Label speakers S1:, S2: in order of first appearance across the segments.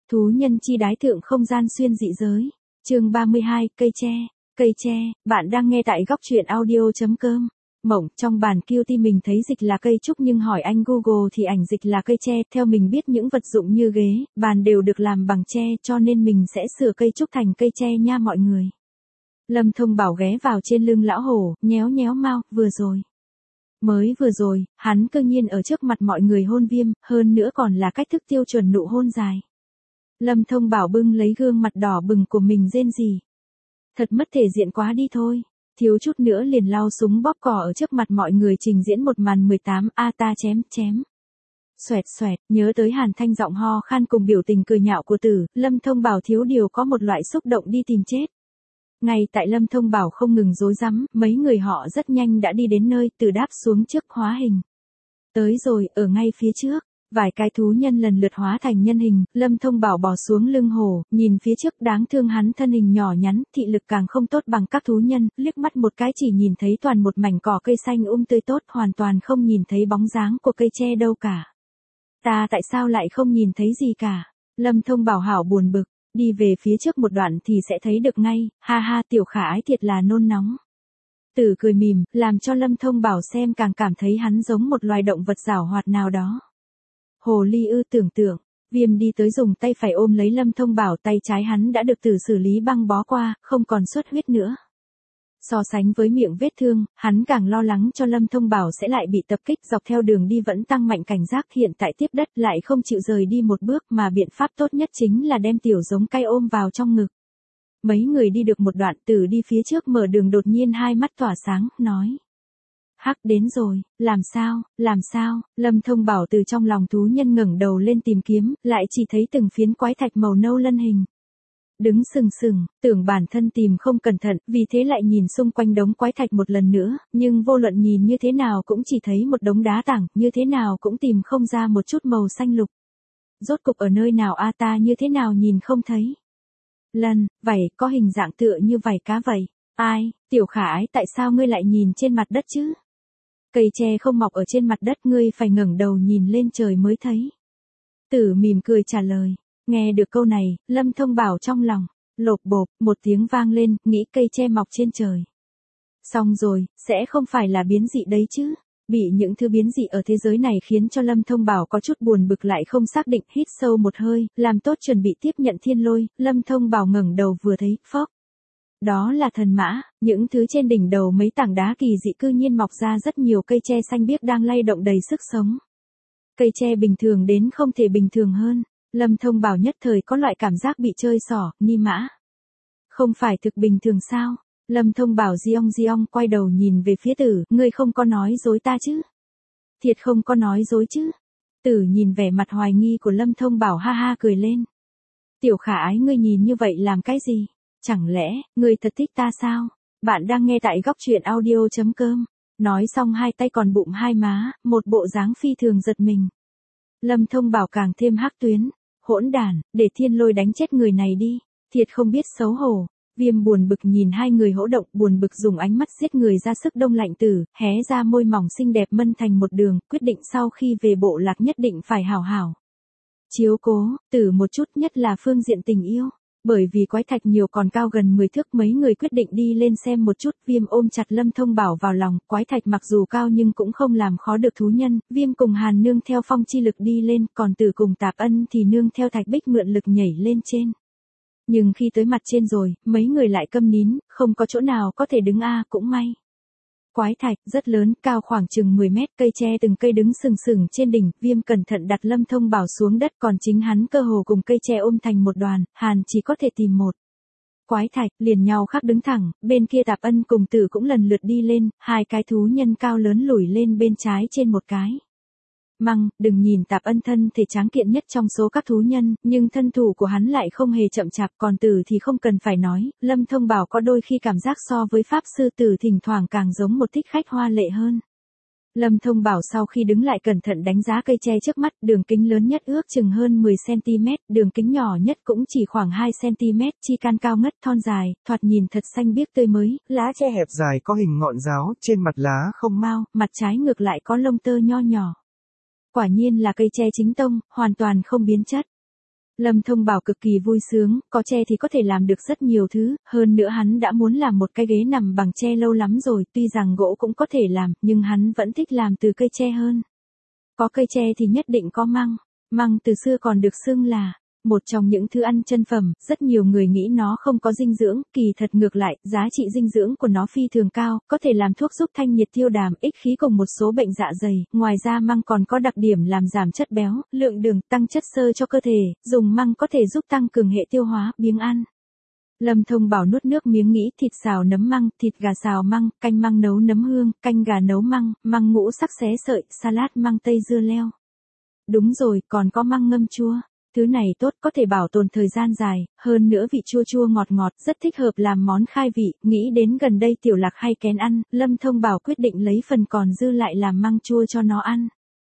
S1: Thú nhân chi đái thượng không gian xuyên dị giới. Chương 32, cây tre. Cây tre, bạn đang nghe tại góc truyện audio.com. Mộng, trong bản QT mình thấy dịch là cây trúc nhưng hỏi anh Google thì ảnh dịch là cây tre. Theo mình biết những vật dụng như ghế, bàn đều được làm bằng tre cho nên mình sẽ sửa cây trúc thành cây tre nha mọi người. Lâm Thông Bảo ghé vào trên lưng lão hổ, nhéo nhéo mao, Mới vừa rồi, hắn cơ nhiên ở trước mặt mọi người hôn Viêm, hơn nữa còn là cách thức tiêu chuẩn nụ hôn dài. Lâm Thông Bảo bưng lấy gương mặt đỏ bừng của mình rên rỉ. Thật mất thể diện quá đi thôi, thiếu chút nữa liền lau súng bóp cò ở trước mặt mọi người trình diễn một màn 18 a ta chém. Xoẹt xoẹt, nhớ tới Hàn Thanh giọng ho khan cùng biểu tình cười nhạo của Tử, Lâm Thông Bảo thiếu điều có một loại xúc động đi tìm chết. Ngay tại Lâm Thông Bảo không ngừng rối rắm, mấy người họ rất nhanh đã đi đến nơi, Tử đáp xuống trước hóa hình. Tới rồi, ở ngay phía trước, vài cái thú nhân lần lượt hóa thành nhân hình, Lâm Thông Bảo bò xuống lưng hổ, nhìn phía trước đáng thương hắn thân hình nhỏ nhắn, thị lực càng không tốt bằng các thú nhân, liếc mắt một cái chỉ nhìn thấy toàn một mảnh cỏ cây xanh tươi tốt, hoàn toàn không nhìn thấy bóng dáng của cây tre đâu cả. Ta tại sao lại không nhìn thấy gì cả? Lâm Thông Bảo hảo buồn bực. Đi về phía trước một đoạn thì sẽ thấy được ngay, ha ha tiểu khả ái thiệt là nôn nóng. Tử cười mỉm, làm cho Lâm Thông Bảo xem càng cảm thấy hắn giống một loài động vật giảo hoạt nào đó. Hồ ly tưởng tượng, Viêm đi tới dùng tay phải ôm lấy Lâm Thông Bảo, tay trái hắn đã được Tử xử lý băng bó qua, không còn xuất huyết nữa. So sánh với miệng vết thương, hắn càng lo lắng cho Lâm Thông Bảo sẽ lại bị tập kích, dọc theo đường đi vẫn tăng mạnh cảnh giác, hiện tại tiếp đất lại không chịu rời đi một bước, mà biện pháp tốt nhất chính là đem tiểu giống cây ôm vào trong ngực. Mấy người đi được một đoạn, Tử đi phía trước mở đường, đột nhiên hai mắt tỏa sáng, nói. Hắc đến rồi, làm sao, Lâm Thông Bảo từ trong lòng thú nhân ngẩng đầu lên tìm kiếm, lại chỉ thấy từng phiến quái thạch màu nâu lân hình. Đứng sừng, tưởng bản thân tìm không cẩn thận, vì thế lại nhìn xung quanh đống quái thạch một lần nữa, nhưng vô luận nhìn như thế nào cũng chỉ thấy một đống đá tảng, như thế nào cũng tìm không ra một chút màu xanh lục. Rốt cục ở nơi nào a ta như thế nào nhìn không thấy. Vảy có hình dạng tựa như vảy cá vậy. Ai, tiểu khả ái tại sao ngươi lại nhìn trên mặt đất chứ? Cây tre không mọc ở trên mặt đất, ngươi phải ngẩng đầu nhìn lên trời mới thấy. Tử mỉm cười trả lời. Nghe được câu này, Lâm Thông Bảo trong lòng, lộp bộp, một tiếng vang lên, nghĩ cây tre mọc trên trời. Xong rồi, sẽ không phải là biến dị đấy chứ. Bị những thứ biến dị ở thế giới này khiến cho Lâm Thông Bảo có chút buồn bực, lại không xác định, hít sâu một hơi, làm tốt chuẩn bị tiếp nhận thiên lôi, Lâm Thông Bảo ngẩng đầu vừa thấy, phốc. Đó là thần mã, những thứ trên đỉnh đầu mấy tảng đá kỳ dị cư nhiên mọc ra rất nhiều cây tre xanh biếc đang lay động đầy sức sống. Cây tre bình thường đến không thể bình thường hơn. Lâm Thông Bảo nhất thời có loại cảm giác bị chơi xỏ, ni mã. Không phải thực bình thường sao? Lâm Thông Bảo giong quay đầu nhìn về phía Tử, ngươi không có nói dối ta chứ? Thiệt không có nói dối chứ? Tử nhìn vẻ mặt hoài nghi của Lâm Thông Bảo ha ha cười lên. Tiểu khả ái ngươi nhìn như vậy làm cái gì? Chẳng lẽ, ngươi thật thích ta sao? Bạn đang nghe tại góc truyện audio.com. Nói xong hai tay còn bụng hai má, một bộ dáng phi thường giật mình. Lâm Thông Bảo càng thêm hắc tuyến. Hỗn đản, để thiên lôi đánh chết người này đi, thiệt không biết xấu hổ. Viêm buồn bực nhìn hai người hỗ động, buồn bực dùng ánh mắt giết người ra sức đông lạnh. Tử, hé ra môi mỏng xinh đẹp mân thành một đường, quyết định sau khi về bộ lạc nhất định phải hảo hảo chiếu cố, Tử một chút, nhất là phương diện tình yêu. Bởi vì quái thạch nhiều còn cao gần 10 thước, mấy người quyết định đi lên xem một chút. Viêm ôm chặt Lâm Thông Bảo vào lòng, quái thạch mặc dù cao nhưng cũng không làm khó được thú nhân. Viêm cùng Hàn nương theo phong chi lực đi lên, còn Tử cùng Tạp Ân thì nương theo thạch bích mượn lực nhảy lên trên. Nhưng khi tới mặt trên rồi, mấy người lại câm nín, không có chỗ nào có thể đứng cũng may. Quái thạch rất lớn, cao khoảng chừng 10 mét, cây tre từng cây đứng sừng trên đỉnh. Viêm cẩn thận đặt Lâm Thông Bảo xuống đất, còn chính hắn cơ hồ cùng cây tre ôm thành một đoàn. Hàn chỉ có thể tìm một quái thạch, liền nhau khác đứng thẳng. Bên kia Tạp Ân cùng Tử cũng lần lượt đi lên, hai cái thú nhân cao lớn lủi lên bên trái trên một cái. Đừng nhìn Tạp Ân thân thể tráng kiện nhất trong số các thú nhân, nhưng thân thủ của hắn lại không hề chậm chạp, còn Tử thì không cần phải nói. Lâm Thông Bảo có đôi khi cảm giác so với pháp sư Tử thỉnh thoảng càng giống một thích khách hoa lệ hơn. Lâm Thông Bảo sau khi đứng lại cẩn thận đánh giá cây tre trước mắt, đường kính lớn nhất ước chừng hơn 10cm, đường kính nhỏ nhất cũng chỉ khoảng 2cm, chi can cao ngất thon dài, thoạt nhìn thật xanh biếc tươi mới, lá tre hẹp
S2: dài có hình ngọn giáo, trên mặt lá
S1: không mao, mặt trái ngược lại có lông tơ nho nhỏ. Quả nhiên là cây tre chính tông, hoàn toàn không biến chất. Lâm Thông Bảo cực kỳ vui sướng, có tre thì có thể làm được rất nhiều thứ, hơn nữa hắn đã muốn làm một cái ghế nằm bằng tre lâu lắm rồi, tuy rằng gỗ cũng có thể làm, nhưng hắn vẫn thích làm từ cây tre hơn. Có cây tre thì nhất định có măng, măng từ xưa còn được xưng là một trong những thứ ăn chân phẩm, rất nhiều người nghĩ nó không có dinh dưỡng, kỳ thật ngược lại, giá trị dinh dưỡng của nó phi thường cao, có thể làm thuốc giúp thanh nhiệt tiêu đàm, ích khí cùng một số bệnh dạ dày, ngoài ra măng còn có đặc điểm làm giảm chất béo, lượng đường, tăng chất xơ cho cơ thể, dùng măng có thể giúp tăng cường hệ tiêu hóa, biếng ăn. Lâm Thông Bảo nuốt nước miếng nghĩ thịt xào nấm măng, thịt gà xào măng, canh măng nấu nấm hương, canh gà nấu măng, măng ngũ sắc xé sợi, salad măng tây dưa leo. Đúng rồi, còn có măng ngâm chua. Thứ này tốt, có thể bảo tồn thời gian dài, hơn nữa vị chua chua ngọt ngọt, rất thích hợp làm món khai vị, nghĩ đến gần đây Tiểu Lạc hay kén ăn, Lâm Thông Bảo quyết định lấy phần còn dư lại làm măng chua cho nó ăn.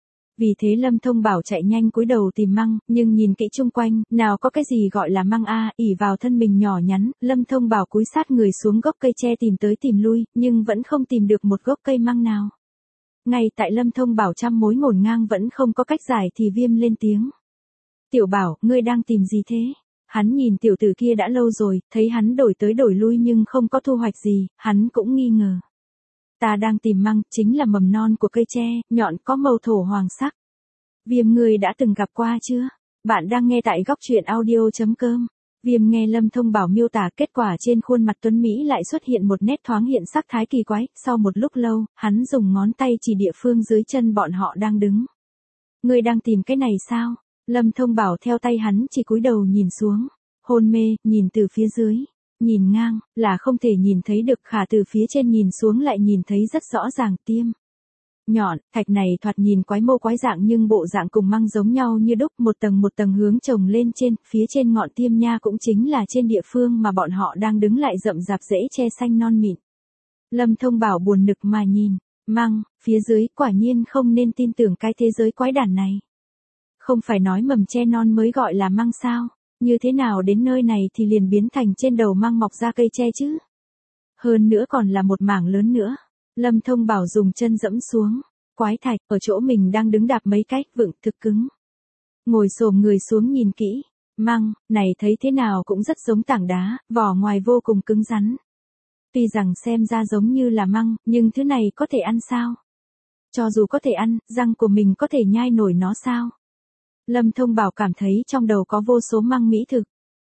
S1: Vì thế Lâm Thông Bảo chạy nhanh cúi đầu tìm măng, nhưng nhìn kỹ chung quanh, nào có cái gì gọi là măng a, ỉ vào thân mình nhỏ nhắn, Lâm Thông Bảo cúi sát người xuống gốc cây tre tìm tới tìm lui, nhưng vẫn không tìm được một gốc cây măng nào. Ngay tại Lâm Thông Bảo trăm mối ngổn ngang vẫn không có cách giải thì Viêm lên tiếng. Tiểu Bảo, ngươi đang tìm gì thế? Hắn nhìn tiểu tử kia đã lâu rồi, thấy hắn đổi tới đổi lui nhưng không có thu hoạch gì, hắn cũng nghi ngờ. Ta đang tìm măng, chính là mầm non của cây tre, nhọn có màu thổ hoàng sắc. Viêm, ngươi đã từng gặp qua chưa? Bạn đang nghe tại góc truyện audio.com. Viêm nghe Lâm Thông Bảo miêu tả, kết quả trên khuôn mặt tuấn Mỹ lại xuất hiện một nét thoáng hiện sắc thái kỳ quái, sau một lúc lâu, hắn dùng ngón tay chỉ địa phương dưới chân bọn họ đang đứng. Ngươi đang tìm cái này sao? Lâm Thông Bảo theo tay hắn chỉ cúi đầu nhìn xuống, hôn mê, nhìn từ phía dưới, nhìn ngang, là không thể nhìn thấy được, khả từ phía trên nhìn xuống lại nhìn thấy rất rõ ràng, tiêm. Nhọn, thạch này thoạt nhìn quái mô quái dạng nhưng bộ dạng cùng măng giống nhau như đúc, một tầng hướng chồng lên trên, phía trên ngọn tiêm nha cũng chính là trên địa phương mà bọn họ đang đứng lại rậm rạp rễ tre xanh non mịn. Lâm Thông Bảo buồn nực mà nhìn, măng, phía dưới, quả nhiên không nên tin tưởng cái thế giới quái đản này. Không phải nói mầm tre non mới gọi là măng sao, như thế nào đến nơi này thì liền biến thành trên đầu măng mọc ra cây tre chứ. Hơn nữa còn là một mảng lớn nữa. Lâm Thông Bảo dùng chân dẫm xuống, quái thạch, ở chỗ mình đang đứng đạp mấy cách vựng, thực cứng. Ngồi xổm người xuống nhìn kỹ, măng, này thấy thế nào cũng rất giống tảng đá, vỏ ngoài vô cùng cứng rắn. Tuy rằng xem ra giống như là măng, nhưng thứ này có thể ăn sao? Cho dù có thể ăn, răng của mình có thể nhai nổi nó sao? Lâm Thông Bảo cảm thấy trong đầu có vô số măng mỹ thực.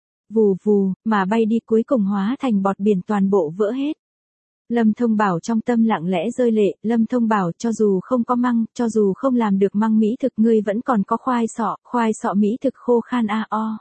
S1: Vù vù, mà bay đi cuối cùng hóa thành bọt biển toàn bộ vỡ hết. Lâm Thông Bảo trong tâm lặng lẽ rơi lệ, Lâm Thông Bảo cho dù không có măng, cho dù không làm được măng mỹ thực ngươi vẫn còn có khoai sọ mỹ thực khô khan a o.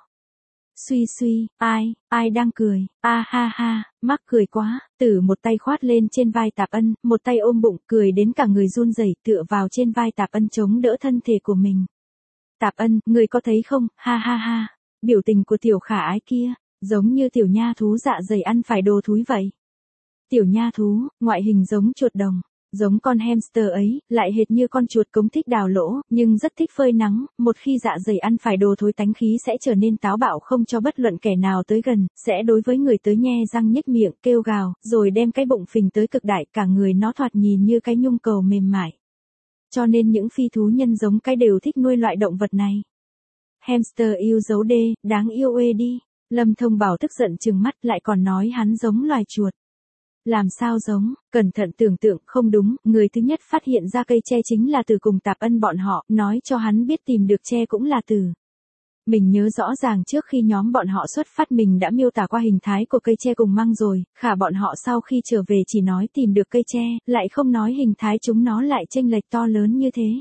S1: Suy suy, ai đang cười, a ha ha, mắc cười quá, Tử một tay khoát lên trên vai Tạp Ân, một tay ôm bụng, cười đến cả người run rẩy, tựa vào trên vai Tạp Ân chống đỡ thân thể của mình. Tạp Ân, người có thấy không, ha ha ha, biểu tình của tiểu khả ái kia, giống như tiểu nha thú dạ dày ăn phải đồ thúi vậy. Tiểu nha thú, ngoại hình giống chuột đồng, giống con hamster ấy, lại hệt như con chuột cống thích đào lỗ, nhưng rất thích phơi nắng, một khi dạ dày ăn phải đồ thối tánh khí sẽ trở nên táo bạo không cho bất luận kẻ nào tới gần, sẽ đối với người tới nhe răng nhếch miệng, kêu gào, rồi đem cái bụng phình tới cực đại, cả người nó thoạt nhìn như cái nhung cầu mềm mại. Cho nên những phi thú nhân giống cái đều thích nuôi loại động vật này. Hamster yêu dấu đê, đáng yêu ê đi. Lâm Thông Bảo tức giận trừng mắt lại còn nói hắn giống loài chuột. Làm sao giống, cẩn thận tưởng tượng, không đúng, người thứ nhất phát hiện ra cây tre chính là Từ cùng Tạp Ân bọn họ, nói cho hắn biết tìm được tre cũng là Từ. Mình nhớ rõ ràng trước khi nhóm bọn họ xuất phát mình đã miêu tả qua hình thái của cây tre cùng măng rồi, khả bọn họ sau khi trở về chỉ nói tìm được cây tre, lại không nói hình thái chúng nó lại chênh lệch to lớn như thế.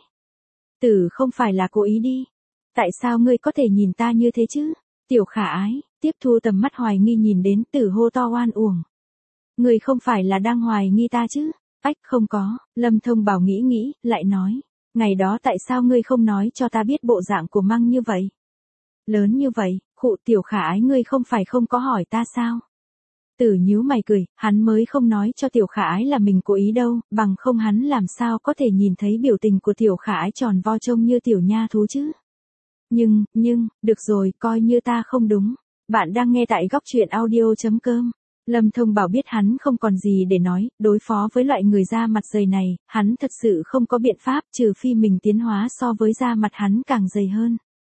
S1: Tử không phải là cố ý đi. Tại sao ngươi có thể nhìn ta như thế chứ? Tiểu khả ái, tiếp thu tầm mắt hoài nghi nhìn đến, Tử hô to oan uổng. Ngươi không phải là đang hoài nghi ta chứ? Ách, không có, Lâm Thông Bảo nghĩ, lại nói. Ngày đó tại sao ngươi không nói cho ta biết bộ dạng của măng như vậy? Lớn như vậy, khụ, tiểu khả ái, ngươi không phải không có hỏi ta sao? Tử nhíu mày cười, hắn mới không nói cho tiểu khả ái là mình cố ý đâu, bằng không hắn làm sao có thể nhìn thấy biểu tình của tiểu khả ái tròn vo trông như tiểu nha thú chứ? Nhưng, được rồi, coi như ta không đúng. Bạn đang nghe tại góc truyện audio.com. Lâm Thông Bảo biết hắn không còn gì để nói, đối phó với loại người da mặt dày này, hắn thật sự không có biện pháp, trừ phi mình tiến hóa so với da mặt hắn càng dày hơn.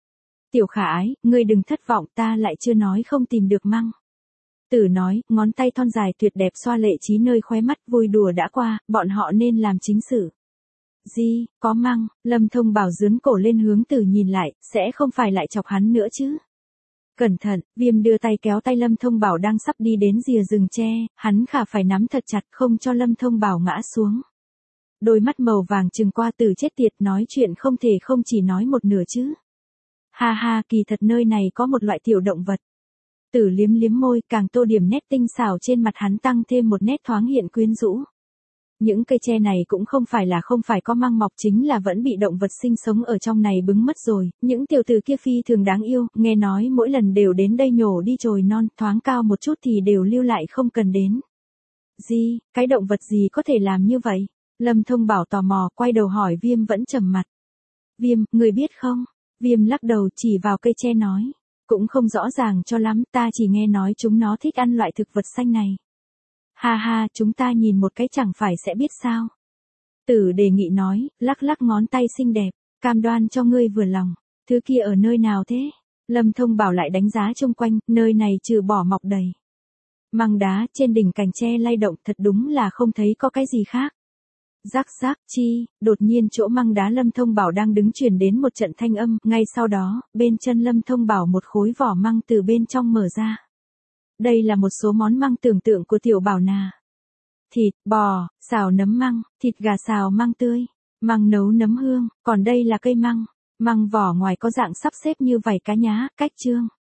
S1: Tiểu Khả Ái, ngươi đừng thất vọng, ta lại chưa nói không tìm được măng. Tử nói, ngón tay thon dài tuyệt đẹp xoa Lệ Chí nơi khóe mắt, vui đùa đã qua, bọn họ nên làm chính sự. Gì, có măng, Lâm Thông Bảo dướn cổ lên hướng Tử nhìn lại, sẽ không phải lại chọc hắn nữa chứ. Cẩn thận, Viêm đưa tay kéo tay Lâm Thông Bảo đang sắp đi đến rìa rừng tre, hắn khả phải nắm thật chặt không cho Lâm Thông Bảo ngã xuống. Đôi mắt màu vàng trừng qua Tử chết tiệt, nói chuyện không thể không chỉ nói một nửa chứ. Ha ha, kỳ thật nơi này có một loại tiểu động vật. Tử liếm liếm môi, càng tô điểm nét tinh xảo trên mặt hắn, tăng thêm một nét thoáng hiện quyến rũ. Những cây tre này cũng không phải có măng mọc, chính là vẫn bị động vật sinh sống ở trong này bứng mất rồi. Những tiểu tử kia phi thường đáng yêu, nghe nói mỗi lần đều đến đây nhổ đi chồi non, thoáng cao một chút thì đều lưu lại không cần đến. Gì, cái động vật gì có thể làm như vậy? Lâm Thông Bảo tò mò, quay đầu hỏi Viêm vẫn trầm mặt. Viêm, người biết không? Viêm lắc đầu chỉ vào cây tre nói. Cũng không rõ ràng cho lắm, ta chỉ nghe nói chúng nó thích ăn loại thực vật xanh này. Ha ha, chúng ta nhìn một cái chẳng phải sẽ biết sao. Tử đề nghị nói, lắc lắc ngón tay xinh đẹp, cam đoan cho ngươi vừa lòng. Thứ kia ở nơi nào thế? Lâm Thông Bảo lại đánh giá xung quanh, nơi này trừ bỏ mọc đầy măng đá trên đỉnh cành tre lay động, thật đúng là không thấy có cái gì khác. Rắc rắc chi, đột nhiên chỗ măng đá Lâm Thông Bảo đang đứng truyền đến một trận thanh âm, ngay sau đó, bên chân Lâm Thông Bảo một khối vỏ măng từ bên trong mở ra. Đây là một số món măng tưởng tượng của tiểu Bảo Nà. Thịt bò, xào nấm măng, thịt gà xào măng tươi, măng nấu nấm hương, còn đây là cây măng. Măng vỏ ngoài có dạng sắp xếp như vảy cá nhá, cách chương.